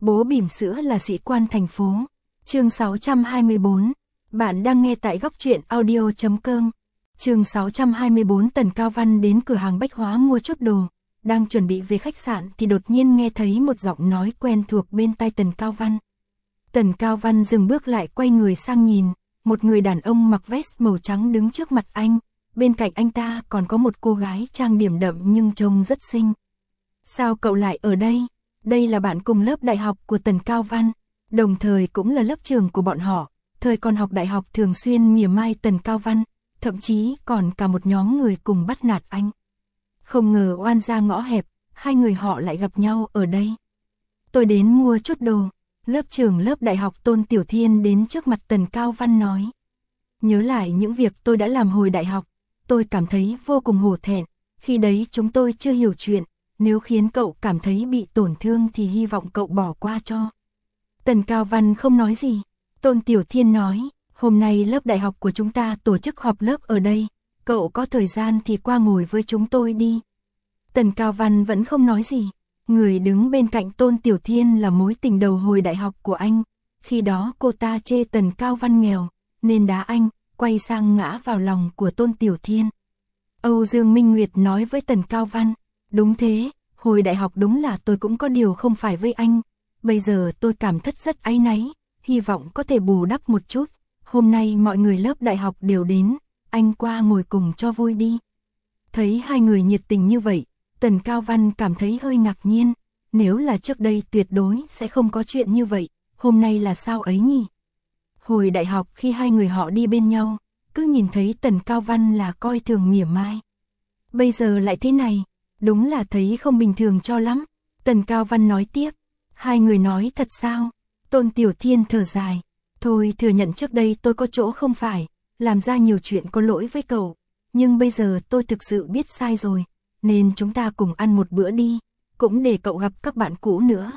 Bố bỉm sữa là sĩ quan thành phố. Chương 624. Bạn đang nghe tại góc truyện audio.com. Chương 624. Tần Cao Văn đến cửa hàng bách hóa mua chút đồ, đang chuẩn bị về khách sạn thì đột nhiên nghe thấy một giọng nói quen thuộc bên tai Tần Cao Văn. Tần Cao Văn dừng bước lại, quay người sang nhìn, một người đàn ông mặc vest màu trắng đứng trước mặt anh, bên cạnh anh ta còn có một cô gái trang điểm đậm nhưng trông rất xinh. Sao cậu lại ở đây? Đây là bạn cùng lớp đại học của Tần Cao Văn, đồng thời cũng là lớp trưởng của bọn họ, thời còn học đại học thường xuyên mỉa mai Tần Cao Văn, thậm chí còn cả một nhóm người cùng bắt nạt anh. Không ngờ oan gia ngõ hẹp, hai người họ lại gặp nhau ở đây. Tôi đến mua chút đồ. Lớp trưởng lớp đại học Tôn Tiểu Thiên đến trước mặt Tần Cao Văn nói. Nhớ lại những việc tôi đã làm hồi đại học, tôi cảm thấy vô cùng hổ thẹn, khi đấy chúng tôi chưa hiểu chuyện, nếu khiến cậu cảm thấy bị tổn thương thì hy vọng cậu bỏ qua cho. Tần Cao Văn không nói gì. Tôn Tiểu Thiên nói, hôm nay lớp đại học của chúng ta tổ chức họp lớp ở đây, cậu có thời gian thì qua ngồi với chúng tôi đi. Tần Cao Văn vẫn không nói gì. Người đứng bên cạnh Tôn Tiểu Thiên là mối tình đầu hồi đại học của anh, khi đó cô ta chê Tần Cao Văn nghèo, nên đá anh, quay sang ngã vào lòng của Tôn Tiểu Thiên. Âu Dương Minh Nguyệt nói với Tần Cao Văn, đúng thế, hồi đại học đúng là tôi cũng có điều không phải với anh, bây giờ tôi cảm thấy rất áy náy, hy vọng có thể bù đắp một chút, hôm nay mọi người lớp đại học đều đến, anh qua ngồi cùng cho vui đi. Thấy hai người nhiệt tình như vậy, Tần Cao Văn cảm thấy hơi ngạc nhiên, nếu là trước đây tuyệt đối sẽ không có chuyện như vậy, hôm nay là sao ấy nhỉ? Hồi đại học khi hai người họ đi bên nhau, cứ nhìn thấy Tần Cao Văn là coi thường mỉa mai. Bây giờ lại thế này, đúng là thấy không bình thường cho lắm. Tần Cao Văn nói tiếp, hai người nói thật sao? Tôn Tiểu Thiên thở dài, thôi thừa nhận trước đây tôi có chỗ không phải, làm ra nhiều chuyện có lỗi với cậu, nhưng bây giờ tôi thực sự biết sai rồi. Nên chúng ta cùng ăn một bữa đi, cũng để cậu gặp các bạn cũ nữa.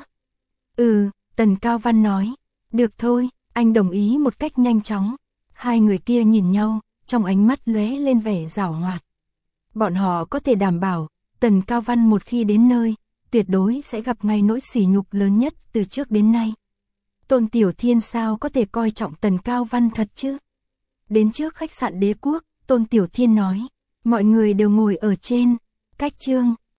Tần Cao Văn nói, được thôi, anh đồng ý một cách nhanh chóng. Hai người kia nhìn nhau, trong ánh mắt lóe lên vẻ giảo hoạt. Bọn họ có thể đảm bảo, Tần Cao Văn một khi đến nơi, tuyệt đối sẽ gặp ngay nỗi sỉ nhục lớn nhất từ trước đến nay. Tôn Tiểu Thiên sao có thể coi trọng Tần Cao Văn thật chứ? Đến trước khách sạn Đế Quốc, Tôn Tiểu Thiên nói, mọi người đều ngồi ở trên. Cách chương